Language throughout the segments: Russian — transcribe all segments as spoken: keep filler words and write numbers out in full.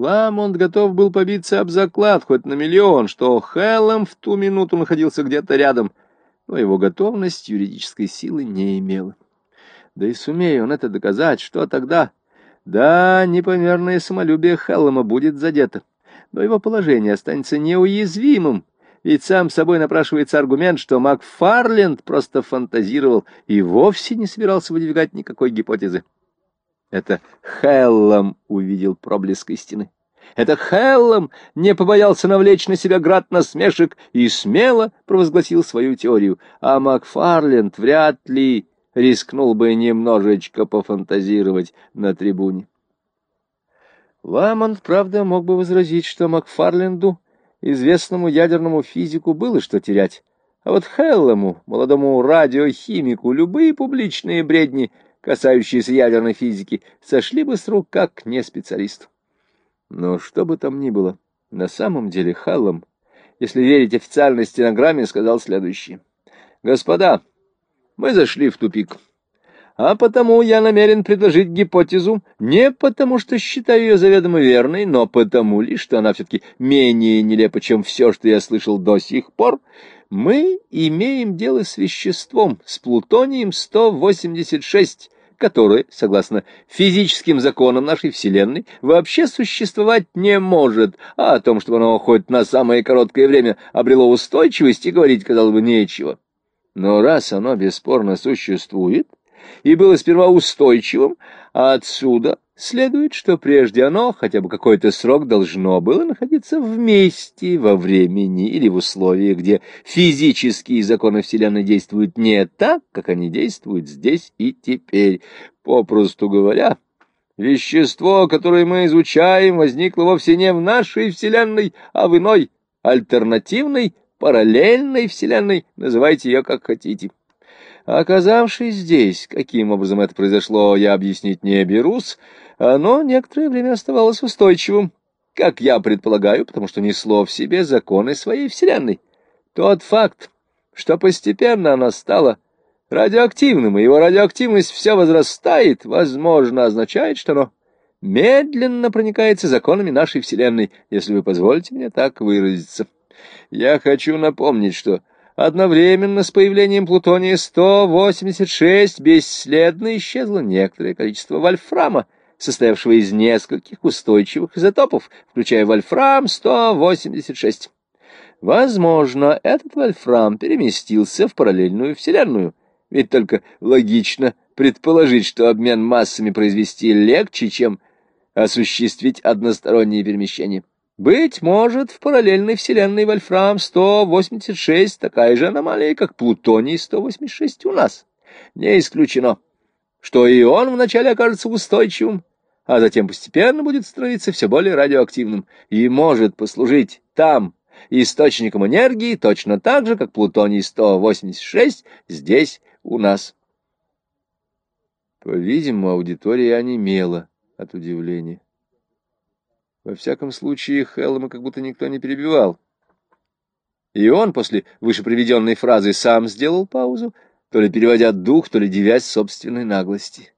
Ламонт готов был побиться об заклад хоть на миллион, что Хэллом в ту минуту находился где-то рядом, но его готовность юридической силы не имела. Да и сумея он это доказать, что тогда? Да, непомерное самолюбие Хэллома будет задето, но его положение останется неуязвимым, ведь сам собой напрашивается аргумент, что Макфарленд просто фантазировал и вовсе не собирался выдвигать никакой гипотезы. Это Хэллом увидел проблеск истины. Это Хэллом не побоялся навлечь на себя град насмешек и смело провозгласил свою теорию, а Макфарленд вряд ли рискнул бы немножечко пофантазировать на трибуне. Ламонт, правда, мог бы возразить, что Макфарленду, известному ядерному физику, было что терять, а вот Хэллому, молодому радиохимику, любые публичные бредни, касающиеся ядерной физики, сошли бы с рук как не специалисту. Но что бы там ни было, на самом деле Хэллом, если верить официальной стенограмме, сказал следующее: «Господа, мы зашли в тупик, а потому я намерен предложить гипотезу не потому, что считаю ее заведомо верной, но потому лишь, что она все-таки менее нелепа, чем все, что я слышал до сих пор. Мы имеем дело с веществом, с плутонием сто восемьдесят шесть, которое, согласно физическим законам нашей Вселенной, вообще существовать не может, а о том, чтобы оно хоть на самое короткое время обрело устойчивость, и говорить, казалось бы, нечего. Но раз оно бесспорно существует и было сперва устойчивым, а отсюда следует, что прежде оно хотя бы какой-то срок должно было находиться вместе во времени или в условиях, где физические законы Вселенной действуют не так, как они действуют здесь и теперь. Попросту говоря, вещество, которое мы изучаем, возникло вовсе не в нашей Вселенной, а в иной, альтернативной, параллельной Вселенной, называйте ее как хотите. Оказавшись здесь, каким образом это произошло, я объяснить не берусь, оно некоторое время оставалось устойчивым, как я предполагаю, потому что несло в себе законы своей Вселенной. Тот факт, что постепенно оно стало радиоактивным, и его радиоактивность все возрастает, возможно, означает, что оно медленно проникается законами нашей Вселенной, если вы позволите мне так выразиться. Я хочу напомнить, что одновременно с появлением плутония сто восемьдесят шесть бесследно исчезло некоторое количество вольфрама, состоявшего из нескольких устойчивых изотопов, включая вольфрам сто восемьдесят шесть. Возможно, этот вольфрам переместился в параллельную Вселенную, ведь только логично предположить, что обмен массами произвести легче, чем осуществить одностороннее перемещение. Быть может, в параллельной Вселенной вольфрам сто восемьдесят шесть такая же аномалия, как плутоний сто восемьдесят шесть у нас. Не исключено, что и он вначале окажется устойчивым, а затем постепенно будет становиться все более радиоактивным и может послужить там источником энергии точно так же, как плутоний сто восемьдесят шесть здесь у нас. По-видимому, аудитория онемела от удивления. Во всяком случае, Хэллома как будто никто не перебивал. И он после вышеприведенной фразы сам сделал паузу, то ли переводя дух, то ли дивясь собственной наглости.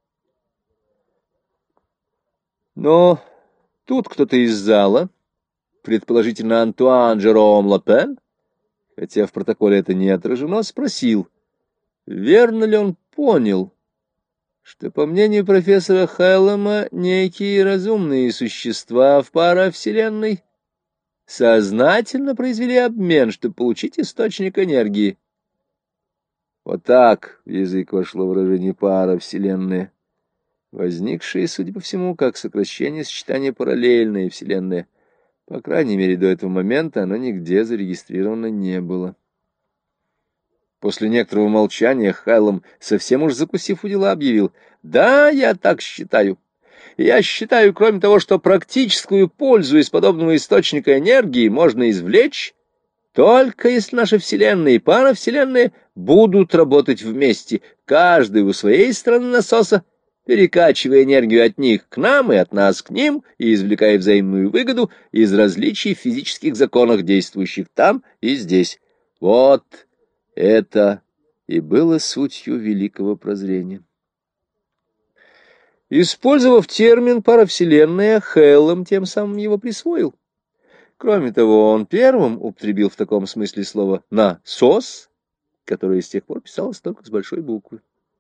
Но тут кто-то из зала, предположительно Антуан Жером Лапен, хотя в протоколе это не отражено, спросил, верно ли он понял, что, по мнению профессора Хэллома, некие разумные существа в паравселенной сознательно произвели обмен, чтобы получить источник энергии. Вот так в язык вошло выражение паравселенная, возникшее, судя по всему, как сокращение сочетания параллельная вселенная. По крайней мере, до этого момента оно нигде зарегистрировано не было. После некоторого молчания Хэллом, совсем уж закусив у дела, объявил: «Да, я так считаю. Я считаю, кроме того, что практическую пользу из подобного источника энергии можно извлечь, только если наши вселенные и паравселенные будут работать вместе, каждый у своей стороны насоса, перекачивая энергию от них к нам и от нас к ним, и извлекая взаимную выгоду из различий в физических законах, действующих там и здесь. Вот это и было сутью великого прозрения». Использовав термин «паравселенная», Хэллом тем самым его присвоил. Кроме того, он первым употребил в таком смысле слово «насос», которое с тех пор писалось только с большой буквы.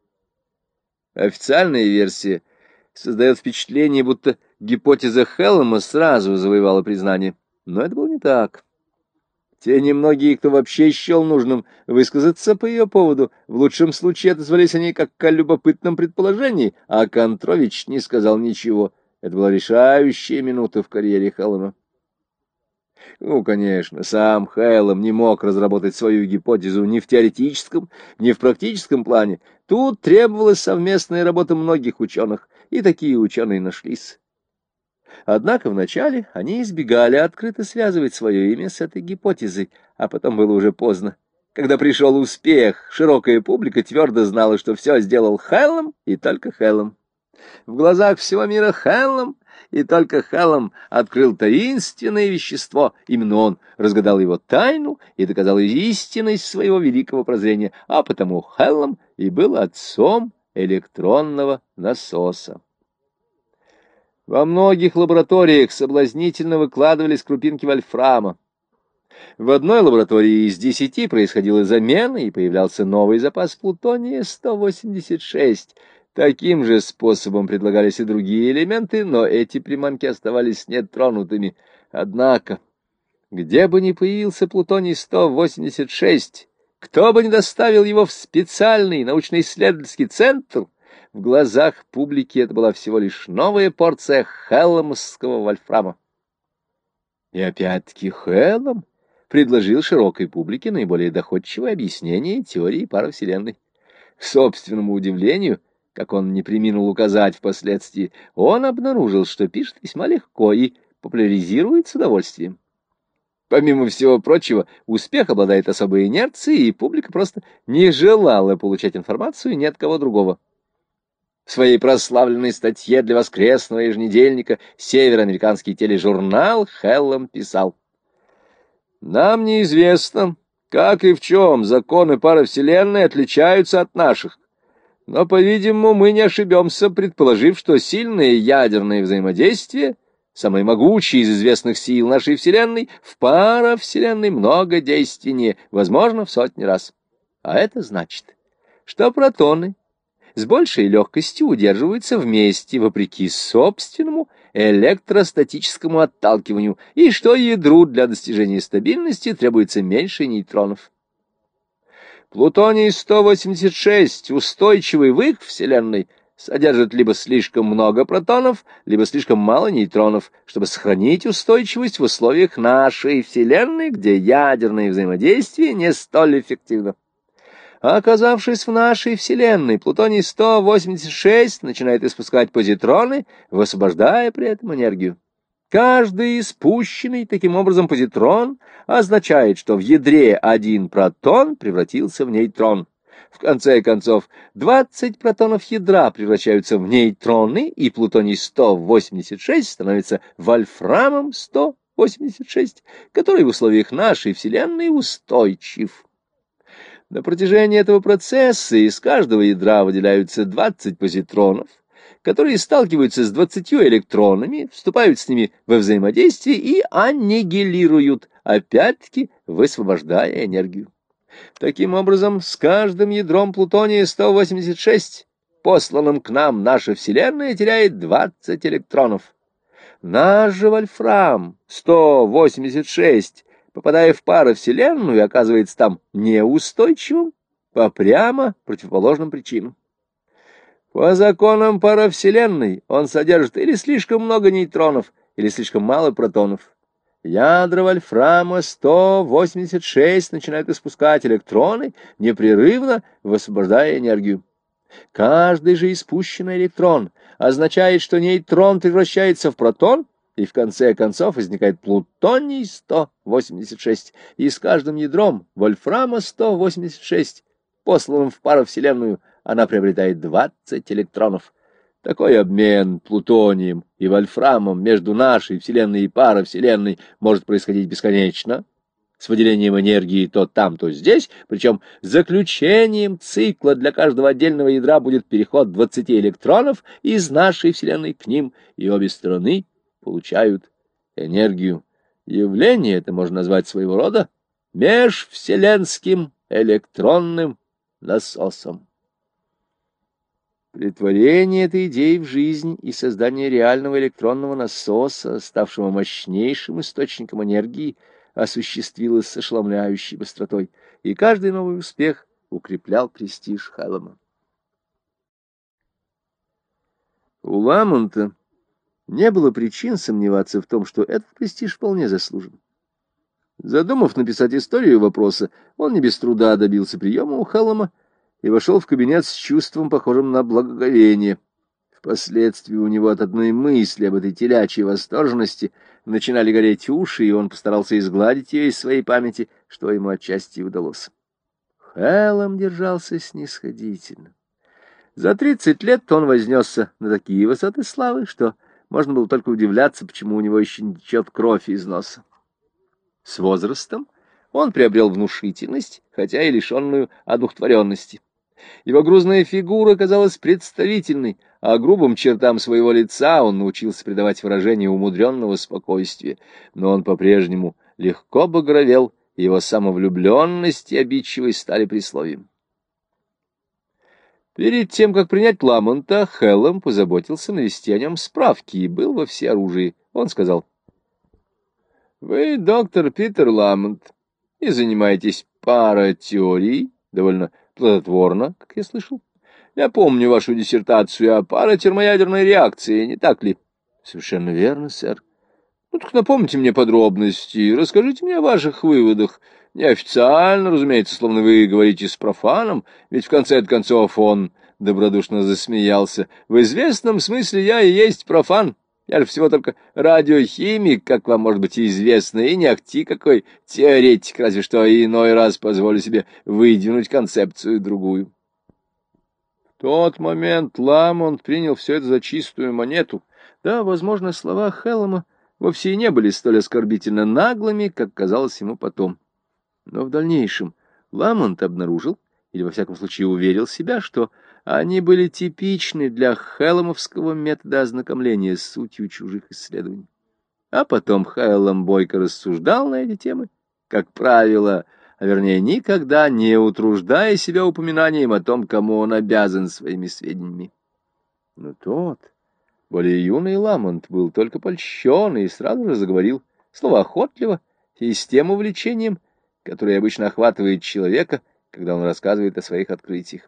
Официальная версия создает впечатление, будто гипотеза Хэллома сразу завоевала признание. Но это было не так. Те немногие, кто вообще счел нужным высказаться по ее поводу, в лучшем случае отозвались о ней как о любопытном предположении, а Контрович не сказал ничего. Это была решающая минута в карьере Хэллома. Ну, конечно, сам Хэллом не мог разработать свою гипотезу ни в теоретическом, ни в практическом плане. Тут требовалась совместная работа многих ученых, и такие ученые нашлись. Однако вначале они избегали открыто связывать свое имя с этой гипотезой, а потом было уже поздно. Когда пришел успех, широкая публика твердо знала, что все сделал Хэллом и только Хэллом. В глазах всего мира Хэллом и только Хэллом открыл таинственное вещество. Именно он разгадал его тайну и доказал истинность своего великого прозрения, а потому Хэллом и был отцом электронного насоса. Во многих лабораториях соблазнительно выкладывались крупинки вольфрама. В одной лаборатории из десяти происходила замена, и появлялся новый запас плутония сто восемьдесят шесть. Таким же способом предлагались и другие элементы, но эти приманки оставались нетронутыми. Однако, где бы ни появился плутоний сто восемьдесят шесть, кто бы ни доставил его в специальный научно-исследовательский центр, в глазах публики это была всего лишь новая порция хэлломского вольфрама. И опять-таки Хэллом предложил широкой публике наиболее доходчивое объяснение теории паравселенной. К собственному удивлению, как он не преминул указать впоследствии, он обнаружил, что пишет весьма легко и популяризирует с удовольствием. Помимо всего прочего, успех обладает особой инерцией, и публика просто не желала получать информацию ни от кого другого. В своей прославленной статье для воскресного еженедельника «Североамериканский тележурнал» Хэллом писал: «Нам неизвестно, как и в чем законы паравселенной отличаются от наших, но, по-видимому, мы не ошибемся, предположив, что сильное ядерное взаимодействие, самое могучее из известных сил нашей Вселенной, в паравселенной много действеннее, возможно, в сотни раз. А это значит, что протоны с большей легкостью удерживаются вместе, вопреки собственному электростатическому отталкиванию, и что ядру для достижения стабильности требуется меньше нейтронов. Плутоний сто восемьдесят шесть, устойчивый в их Вселенной, содержит либо слишком много протонов, либо слишком мало нейтронов, чтобы сохранить устойчивость в условиях нашей Вселенной, где ядерное взаимодействие не столь эффективно. Оказавшись в нашей Вселенной, плутоний сто восемьдесят шесть начинает испускать позитроны, высвобождая при этом энергию. Каждый испущенный таким образом позитрон означает, что в ядре один протон превратился в нейтрон. В конце концов, двадцать протонов ядра превращаются в нейтроны, и плутоний сто восемьдесят шесть становится вольфрамом сто восемьдесят шесть, который в условиях нашей Вселенной устойчив. На протяжении этого процесса из каждого ядра выделяются двадцать позитронов, которые сталкиваются с двадцатью электронами, вступают с ними во взаимодействие и аннигилируют, опять-таки высвобождая энергию. Таким образом, с каждым ядром плутония сто восемьдесят шесть, посланным к нам, наша Вселенная теряет двадцать электронов. Наш же вольфрам сто восемьдесят шесть, попадая в паравселенную, оказывается там неустойчивым по прямо противоположным причинам. По законам паравселенной он содержит или слишком много нейтронов, или слишком мало протонов. Ядра вольфрама сто восемьдесят шесть начинают испускать электроны, непрерывно высвобождая энергию. Каждый же испущенный электрон означает, что нейтрон превращается в протон, и в конце концов возникает плутоний сто восемьдесят шесть, и с каждым ядром вольфрама сто восемьдесят шесть, посланным в паравселенную, она приобретает двадцать электронов. Такой обмен плутонием и вольфрамом между нашей Вселенной и паравселенной может происходить бесконечно, с выделением энергии то там, то здесь, причем заключением цикла для каждого отдельного ядра будет переход двадцати электронов из нашей Вселенной к ним, и обе стороны получают энергию. Явление это можно назвать своего рода межвселенским электронным насосом. Претворение этой идеи в жизнь и создание реального электронного насоса, ставшего мощнейшим источником энергии, осуществилось с ошеломляющей быстротой, и каждый новый успех укреплял престиж Хэллама. У Ламонта не было причин сомневаться в том, что этот престиж вполне заслужен. Задумав написать историю вопроса, он не без труда добился приема у Хэллама и вошел в кабинет с чувством, похожим на благоговение. Впоследствии у него от одной мысли об этой телячьей восторженности начинали гореть уши, и он постарался изгладить ее из своей памяти, что ему отчасти и удалось. Хэллам держался снисходительно. За тридцать лет он вознесся на такие высоты славы, что можно было только удивляться, почему у него еще не течет кровь из носа. С возрастом он приобрел внушительность, хотя и лишенную одухотворенности. Его грузная фигура казалась представительной, а грубым чертам своего лица он научился придавать выражение умудренного спокойствия. Но он по-прежнему легко багровел, и его самовлюбленность и обидчивость стали присловием. Перед тем, как принять Ламонта, Хэллам позаботился навести о нем справки и был во всеоружии. Он сказал: «Вы доктор Питер Ламонт и занимаетесь паратеорией, довольно плодотворно, как я слышал. Я помню вашу диссертацию о паратермоядерной реакции, не так ли?» «Совершенно верно, сэр». «Ну так напомните мне подробности, расскажите мне о ваших выводах. Неофициально, разумеется, словно вы говорите с профаном, ведь в конце концов он добродушно засмеялся. В известном смысле я и есть профан. Я же всего только радиохимик, как вам, может быть, известно, и не ахти какой теоретик, разве что иной раз позволю себе выдвинуть концепцию другую». В тот момент Ламонт принял все это за чистую монету. Да, возможно, слова Хэллама вовсе и не были столь оскорбительно наглыми, как казалось ему потом. Но в дальнейшем Ламонт обнаружил, или во всяком случае уверил себя, что они были типичны для хэлламовского метода ознакомления с сутью чужих исследований. А потом Хэллам бойко рассуждал на эти темы, как правило, а вернее никогда не утруждая себя упоминанием о том, кому он обязан своими сведениями. Но тот, более юный Ламонт, был только польщен и сразу же заговорил словоохотливо и с тем увлечением, которое обычно охватывает человека, когда он рассказывает о своих открытиях.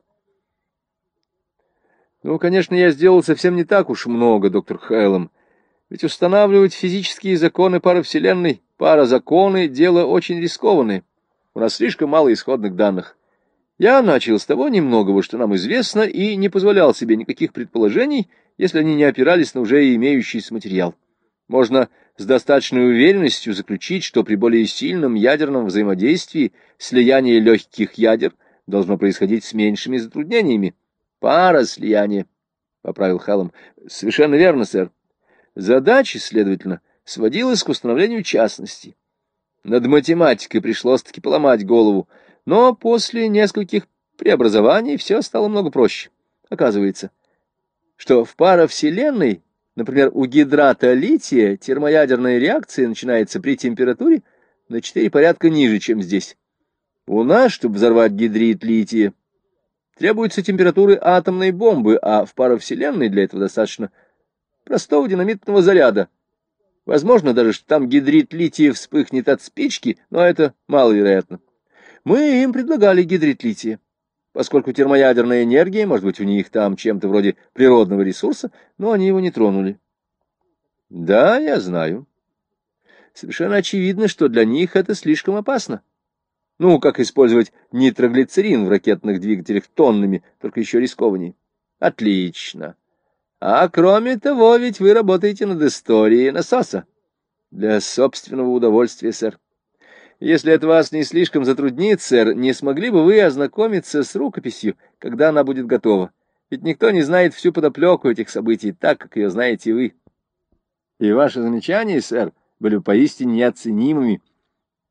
«Ну, конечно, я сделал совсем не так уж много, доктор Хэллам. Ведь устанавливать физические законы паравселенной, паразаконы — дело очень рискованное. У нас слишком мало исходных данных. Я начал с того немногого, что нам известно, и не позволял себе никаких предположений, если они не опирались на уже имеющийся материал. Можно с достаточной уверенностью заключить, что при более сильном ядерном взаимодействии слияние легких ядер должно происходить с меньшими затруднениями. Параслияние, — поправил Хэллам. — Совершенно верно, сэр. Задача, следовательно, сводилась к установлению частностей. Над математикой пришлось-таки поломать голову, но после нескольких преобразований все стало много проще. Оказывается, что в паравселенной, например, у гидрата лития, термоядерная реакция начинается при температуре на четыре порядка ниже, чем здесь. У нас, чтобы взорвать гидрид лития, требуется температуры атомной бомбы, а в паравселенной для этого достаточно простого динамитного заряда. Возможно даже, что там гидрид лития вспыхнет от спички, но это маловероятно. Мы им предлагали гидрид лития, поскольку термоядерная энергия, может быть, у них там чем-то вроде природного ресурса, но они его не тронули. Да, я знаю. Совершенно очевидно, что для них это слишком опасно. Ну, как использовать нитроглицерин в ракетных двигателях тоннами, только еще рискованнее. Отлично. А кроме того, ведь вы работаете над историей насоса. Для собственного удовольствия, сэр. Если это вас не слишком затруднит, сэр, не смогли бы вы ознакомиться с рукописью, когда она будет готова? Ведь никто не знает всю подоплеку этих событий так, как ее знаете вы. И ваши замечания, сэр, были поистине неоценимыми.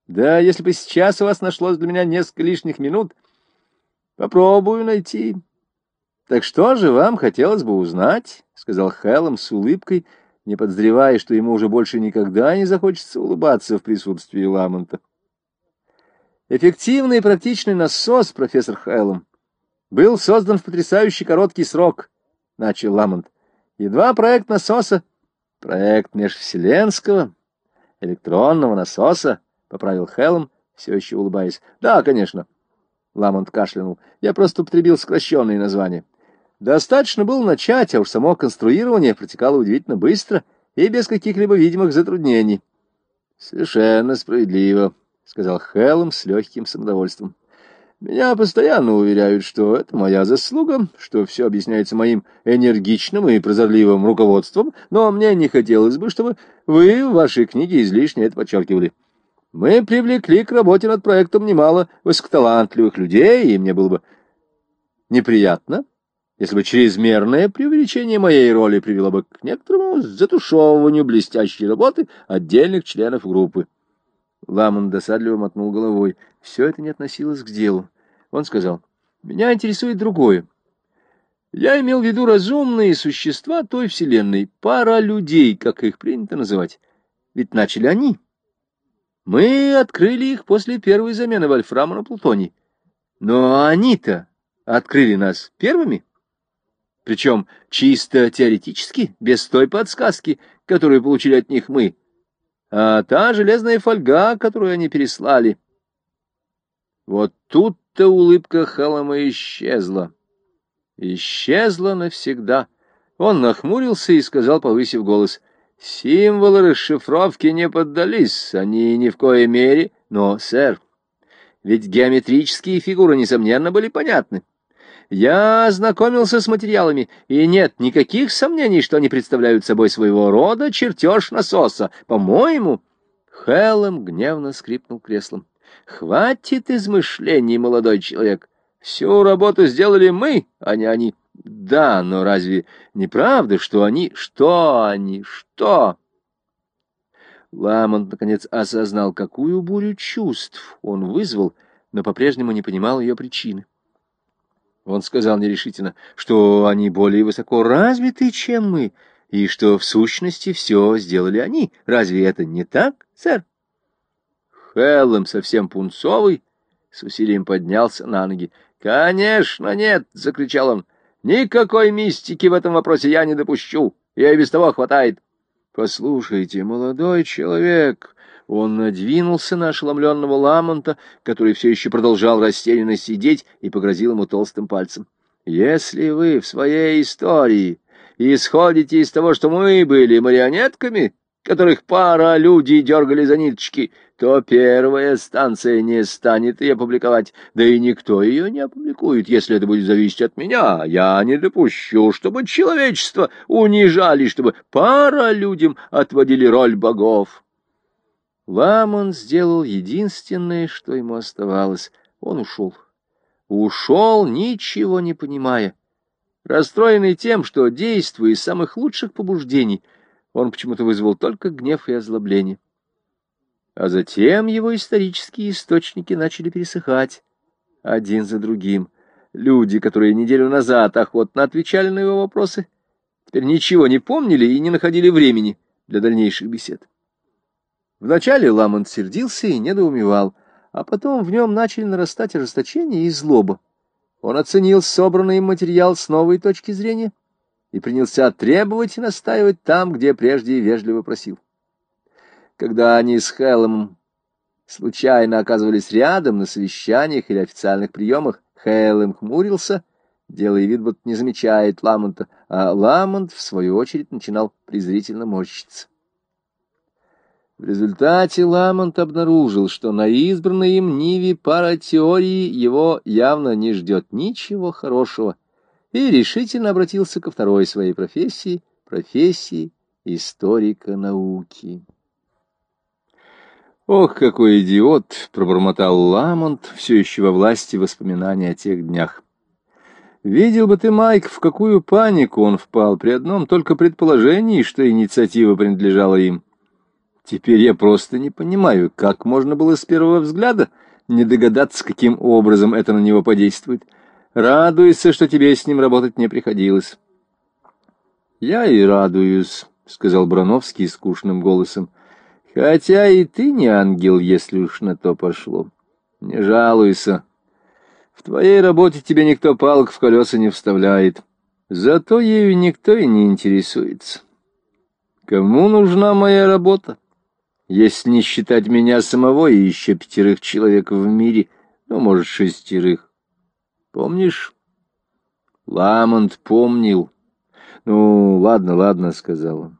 Да, если бы сейчас у вас нашлось для меня несколько лишних минут, попробую найти. Так что же вам хотелось бы узнать? — сказал Хэллом с улыбкой, не подозревая, что ему уже больше никогда не захочется улыбаться в присутствии Ламонта. Эффективный и практичный насос, профессор Хэллом, был создан в потрясающий короткий срок, — начал Ламонт. Едва проект насоса, проект межвселенского электронного насоса, — поправил Хэллом, все еще улыбаясь. — Да, конечно. Ламонт кашлянул. Я просто употребил сокращенные названия. Достаточно было начать, а уж само конструирование протекало удивительно быстро и без каких-либо видимых затруднений. — Совершенно справедливо, — сказал Хэллом с легким самодовольством. — Меня постоянно уверяют, что это моя заслуга, что все объясняется моим энергичным и прозорливым руководством, но мне не хотелось бы, чтобы вы в вашей книге излишне это подчеркивали. Мы привлекли к работе над проектом немало высокоталантливых людей, и мне было бы неприятно, если бы чрезмерное преувеличение моей роли привело бы к некоторому затушевыванию блестящей работы отдельных членов группы. Ламон досадливо мотнул головой. Все это не относилось к делу. Он сказал, «Меня интересует другое. Я имел в виду разумные существа той вселенной, пара людей, как их принято называть. Ведь начали они. Мы открыли их после первой замены вольфрама на плутоний. Но они-то открыли нас первыми. Причем чисто теоретически, без той подсказки, которую получили от них мы. А та железная фольга, которую они переслали. Вот тут-то улыбка Хэллома исчезла. Исчезла навсегда. Он нахмурился и сказал, повысив голос, «Символы расшифровки не поддались, они ни в коей мере, но, сэр, ведь геометрические фигуры, несомненно, были понятны. Я ознакомился с материалами, и нет никаких сомнений, что они представляют собой своего рода чертеж насоса. По-моему...» Хэллом гневно скрипнул креслом. «Хватит измышлений, молодой человек. Всю работу сделали мы, а не они. Да, но разве не правда, что они... Что они? Что?» Ламонт, наконец, осознал, какую бурю чувств он вызвал, но по-прежнему не понимал ее причины. Он сказал нерешительно, что они более высоко развиты, чем мы, и что в сущности все сделали они. Разве это не так, сэр? Хэллом, совсем пунцовый, с усилием поднялся на ноги. «Конечно нет!» — закричал он. «Никакой мистики в этом вопросе я не допущу. Ей без того хватает». «Послушайте, молодой человек...» Он надвинулся на ошеломленного Ламонта, который все еще продолжал растерянно сидеть, и погрозил ему толстым пальцем. «Если вы в своей истории исходите из того, что мы были марионетками, которых пара людей дергали за ниточки, то первая станция не станет ее публиковать, да и никто ее не опубликует, если это будет зависеть от меня. Я не допущу, чтобы человечество унижали, чтобы пара людям отводили роль богов». Ламон сделал единственное, что ему оставалось. Он ушел. Ушел, ничего не понимая. Расстроенный тем, что, действуя из самых лучших побуждений, он почему-то вызвал только гнев и озлобление. А затем его исторические источники начали пересыхать один за другим. Люди, которые неделю назад охотно отвечали на его вопросы, теперь ничего не помнили и не находили времени для дальнейших бесед. Вначале Ламонт сердился и недоумевал, а потом в нем начали нарастать ожесточение и злоба. Он оценил собранный им материал с новой точки зрения и принялся требовать и настаивать там, где прежде вежливо просил. Когда они с Хэлломом случайно оказывались рядом на совещаниях или официальных приемах, Хэллом хмурился, делая вид, будто не замечает Ламонта, а Ламонт, в свою очередь, начинал презрительно морщиться. В результате Ламонт обнаружил, что на избранной им ниве паратеории его явно не ждет ничего хорошего, и решительно обратился ко второй своей профессии, профессии историка науки. «Ох, какой идиот!» — пробормотал Ламонт, все еще во власти воспоминаний о тех днях. «Видел бы ты, Майк, в какую панику он впал при одном только предположении, что инициатива принадлежала им. Теперь я просто не понимаю, как можно было с первого взгляда не догадаться, каким образом это на него подействует. Радуйся, что тебе с ним работать не приходилось. Я и радуюсь, — сказал Броновский скучным голосом. Хотя и ты не ангел, если уж на то пошло. Не жалуйся. В твоей работе тебе никто палок в колеса не вставляет. Зато ею никто и не интересуется. Кому нужна моя работа? Если не считать меня самого и еще пятерых человек в мире, ну, может, шестерых. Помнишь? Ламонт помнил. Ну, ладно, ладно, — сказал он.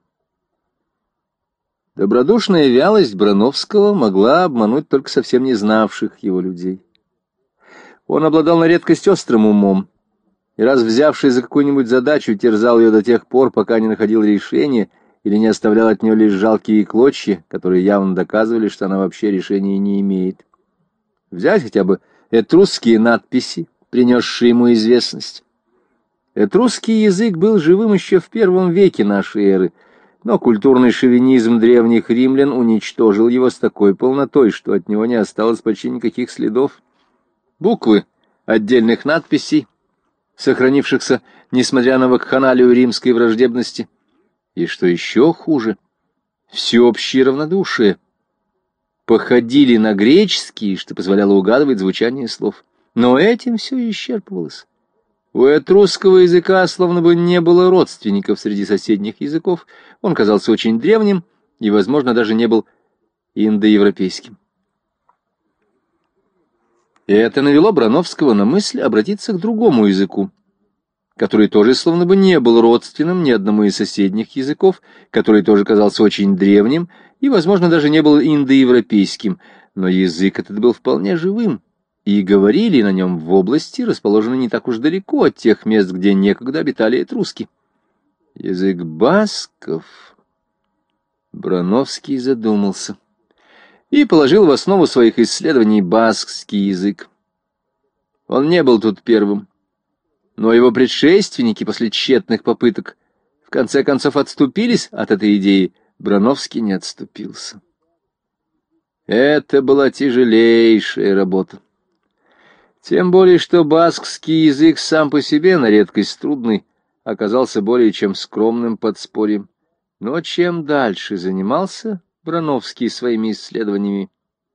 Добродушная вялость Броновского могла обмануть только совсем не знавших его людей. Он обладал на редкость острым умом, и раз взявшись за какую-нибудь задачу, терзал ее до тех пор, пока не находил решения или не оставлял от нее лишь жалкие клочья, которые явно доказывали, что она вообще решения не имеет. Взять хотя бы этрусские надписи, принесшие ему известность. Этрусский язык был живым еще в первом веке нашей эры, но культурный шовинизм древних римлян уничтожил его с такой полнотой, что от него не осталось почти никаких следов. Буквы отдельных надписей, сохранившихся, несмотря на вакханалию римской враждебности, и, что еще хуже, всеобщее равнодушие, походили на греческие, что позволяло угадывать звучание слов. Но этим все исчерпывалось. У этрусского языка словно бы не было родственников среди соседних языков, он казался очень древним и, возможно, даже не был индоевропейским. И это навело Броновского на мысль обратиться к другому языку, который тоже словно бы не был родственным ни одному из соседних языков, который тоже казался очень древним и, возможно, даже не был индоевропейским, но язык этот был вполне живым, и говорили на нем в области, расположенной не так уж далеко от тех мест, где некогда обитали этруски. Язык басков. Броновский задумался и положил в основу своих исследований баскский язык. Он не был тут первым, но его предшественники после тщетных попыток в конце концов отступились от этой идеи. Броновский не отступился. Это была тяжелейшая работа. Тем более, что баскский язык сам по себе на редкость трудный оказался более чем скромным подспорьем. Но чем дальше занимался Броновский своими исследованиями,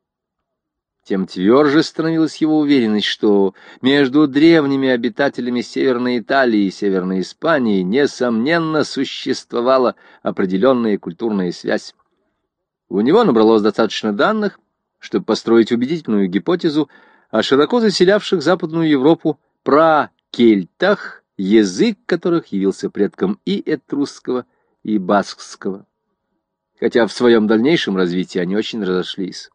тем тверже становилась его уверенность, что между древними обитателями Северной Италии и Северной Испании несомненно существовала определенная культурная связь. У него набралось достаточно данных, чтобы построить убедительную гипотезу о широко заселявших Западную Европу пракельтах, язык которых явился предком и этрусского, и баскского, хотя в своем дальнейшем развитии они очень разошлись.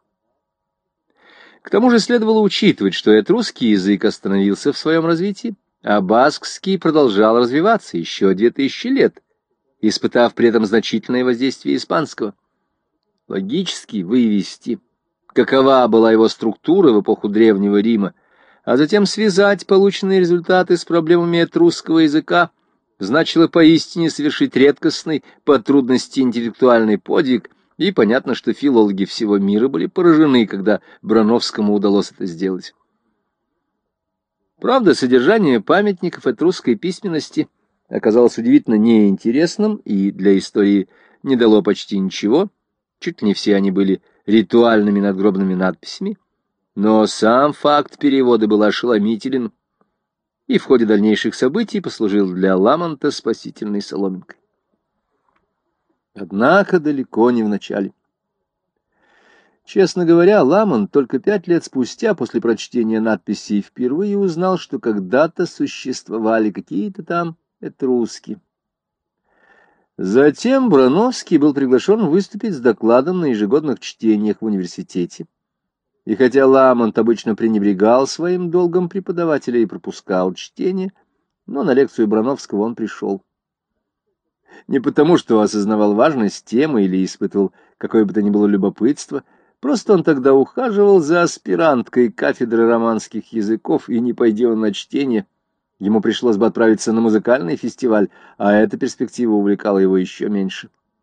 К тому же следовало учитывать, что этрусский язык остановился в своем развитии, а баскский продолжал развиваться еще две тысячи лет, испытав при этом значительное воздействие испанского. Логически вывести, какова была его структура в эпоху Древнего Рима, а затем связать полученные результаты с проблемами этрусского языка, значило поистине совершить редкостный по трудности интеллектуальный подвиг, и понятно, что филологи всего мира были поражены, когда Броновскому удалось это сделать. Правда, содержание памятников этрусской письменности оказалось удивительно неинтересным и для истории не дало почти ничего, чуть ли не все они были ритуальными надгробными надписями, но сам факт перевода был ошеломителен и в ходе дальнейших событий послужил для Ламонта спасительной соломинкой. Однако далеко не в начале. Честно говоря, Ламонт только пять лет спустя после прочтения надписей впервые узнал, что когда-то существовали какие-то там этруски. Затем Броновский был приглашен выступить с докладом на ежегодных чтениях в университете. И хотя Ламонт обычно пренебрегал своим долгом преподавателя и пропускал чтение, но на лекцию Броновского он пришел. Не потому, что осознавал важность темы или испытывал какое бы то ни было любопытство, просто он тогда ухаживал за аспиранткой кафедры романских языков, и не пойди он на чтение, ему пришлось бы отправиться на музыкальный фестиваль, а эта перспектива увлекала его еще меньше.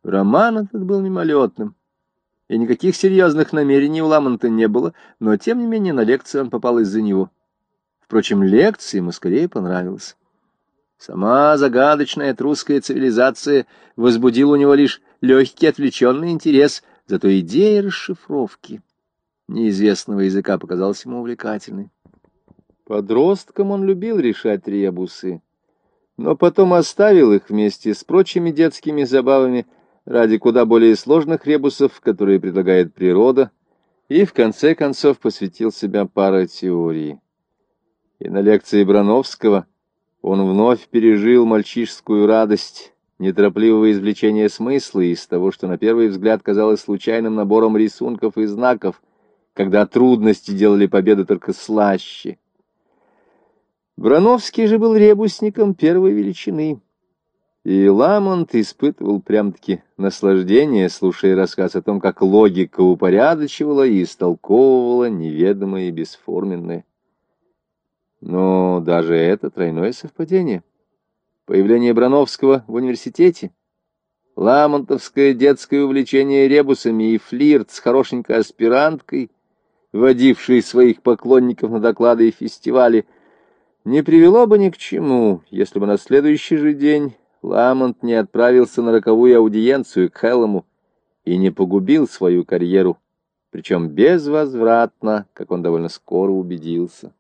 Роман этот был мимолетным, и никаких серьезных намерений у Ламонта не было, но, тем не менее, на лекцию он попал из-за него. Впрочем, лекция ему скорее понравилась. Сама загадочная этрусская цивилизация возбудила у него лишь легкий отвлеченный интерес, зато идея расшифровки неизвестного языка показалась ему увлекательной. Подростком он любил решать ребусы, но потом оставил их вместе с прочими детскими забавами ради куда более сложных ребусов, которые предлагает природа, и в конце концов посвятил себя паратеории. И на лекции Броновского он вновь пережил мальчишескую радость неторопливого извлечения смысла из того, что на первый взгляд казалось случайным набором рисунков и знаков, когда трудности делали победу только слаще. Броновский же был ребусником первой величины, и Ламонт испытывал прям-таки наслаждение, слушая рассказ о том, как логика упорядочивала и истолковывала неведомое и бесформенное. Но даже это тройное совпадение. Появление Броновского в университете, ламонтовское детское увлечение ребусами и флирт с хорошенькой аспиранткой, водившей своих поклонников на доклады и фестивали, не привело бы ни к чему, если бы на следующий же день Ламонт не отправился на роковую аудиенцию к Хеллому и не погубил свою карьеру, причем безвозвратно, как он довольно скоро убедился.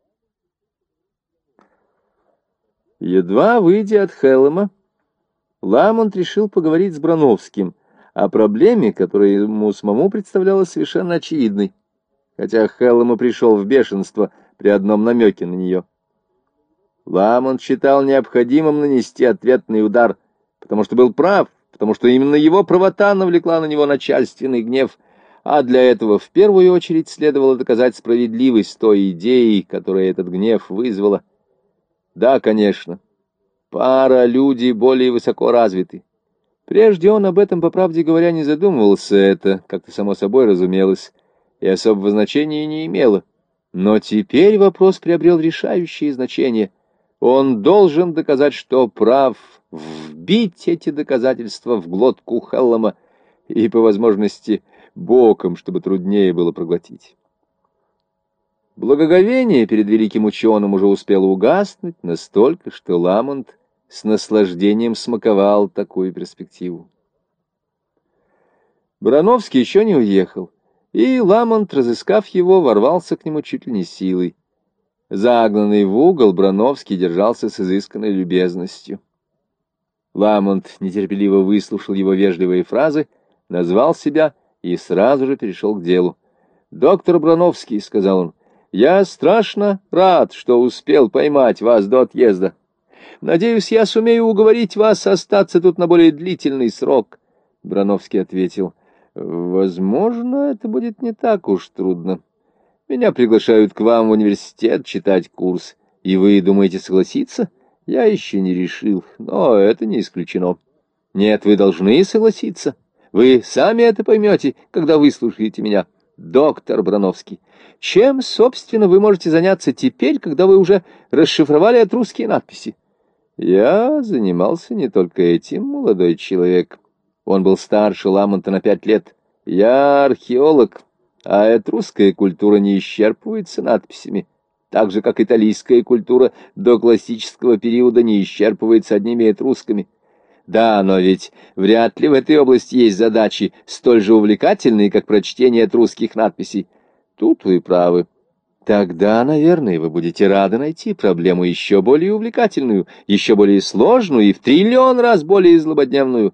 Едва выйдя от Хеллема, Ламонт решил поговорить с Броновским о проблеме, которая ему самому представлялась совершенно очевидной, хотя Хеллем и пришел в бешенство при одном намеке на нее. Ламонт считал необходимым нанести ответный удар, потому что был прав, потому что именно его правота навлекла на него начальственный гнев, а для этого в первую очередь следовало доказать справедливость той идеи, которая этот гнев вызвала. Да, конечно, пара люди более высоко развиты. Прежде он об этом, по правде говоря, не задумывался, это как-то само собой разумелось, и особого значения не имело. Но теперь вопрос приобрел решающее значение. Он должен доказать, что прав, вбить эти доказательства в глотку Хеллема и, по возможности, боком, чтобы труднее было проглотить. Благоговение перед великим ученым уже успело угаснуть настолько, что Ламонт с наслаждением смаковал такую перспективу. Броновский еще не уехал, и Ламонт, разыскав его, ворвался к нему чуть ли не силой. Загнанный в угол, Броновский держался с изысканной любезностью. Ламонт нетерпеливо выслушал его вежливые фразы, назвал себя и сразу же перешел к делу. «Доктор Броновский», — сказал он, — «я страшно рад, что успел поймать вас до отъезда. Надеюсь, я сумею уговорить вас остаться тут на более длительный срок». Броновский ответил: «Возможно, это будет не так уж трудно. Меня приглашают к вам в университет читать курс, и вы думаете согласиться? Я еще не решил, но это не исключено». «Нет, вы должны согласиться. Вы сами это поймете, когда выслушаете меня. Доктор Броновский, чем, собственно, вы можете заняться теперь, когда вы уже расшифровали этрусские надписи?» «Я занимался не только этим, молодой человек». Он был старше Ламонта на пять лет. «Я археолог, а этрусская культура не исчерпывается надписями, так же, как италийская культура до классического периода не исчерпывается одними этрусками. Да, но ведь вряд ли в этой области есть задачи, столь же увлекательные, как прочтение этрусских надписей. Тут вы правы. Тогда, наверное, вы будете рады найти проблему еще более увлекательную, еще более сложную и в триллион раз более злободневную».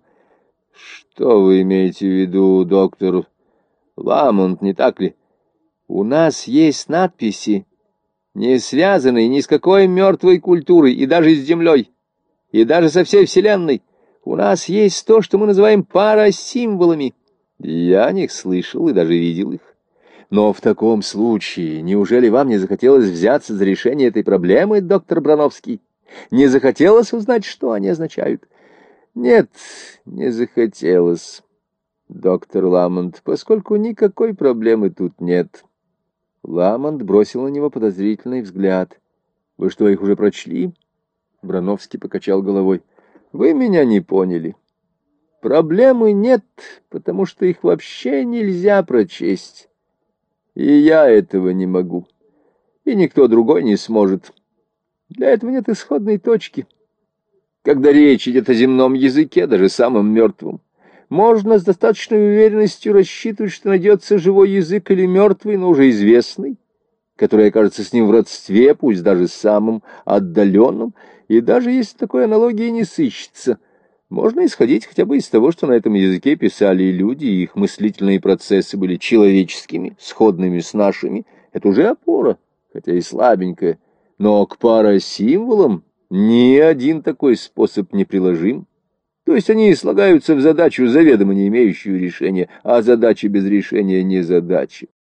«Что вы имеете в виду, доктор Ламонт, не так ли?» «У нас есть надписи, не связанные ни с какой мертвой культурой, и даже с землей, и даже со всей Вселенной. У нас есть то, что мы называем парасимволами. Я о них слышал и даже видел их. Но в таком случае, неужели вам не захотелось взяться за решение этой проблемы, доктор Броновский? Не захотелось узнать, что они означают?» «Нет, не захотелось, доктор Ламонт, поскольку никакой проблемы тут нет». Ламонт бросил на него подозрительный взгляд. «Вы что, их уже прочли?» Броновский покачал головой. «Вы меня не поняли. Проблемы нет, потому что их вообще нельзя прочесть. И я этого не могу, и никто другой не сможет. Для этого нет исходной точки. Когда речь идет о земном языке, даже самом мертвом, можно с достаточной уверенностью рассчитывать, что найдется живой язык или мертвый, но уже известный, который окажется с ним в родстве, пусть даже самым отдаленным, и даже если такой аналогии не сыщется, можно исходить хотя бы из того, что на этом языке писали люди, и их мыслительные процессы были человеческими, сходными с нашими. Это уже опора, хотя и слабенькая, но к парасимволам ни один такой способ не приложим. То есть они слагаются в задачу, заведомо не имеющую решения, а задача без решения не задача.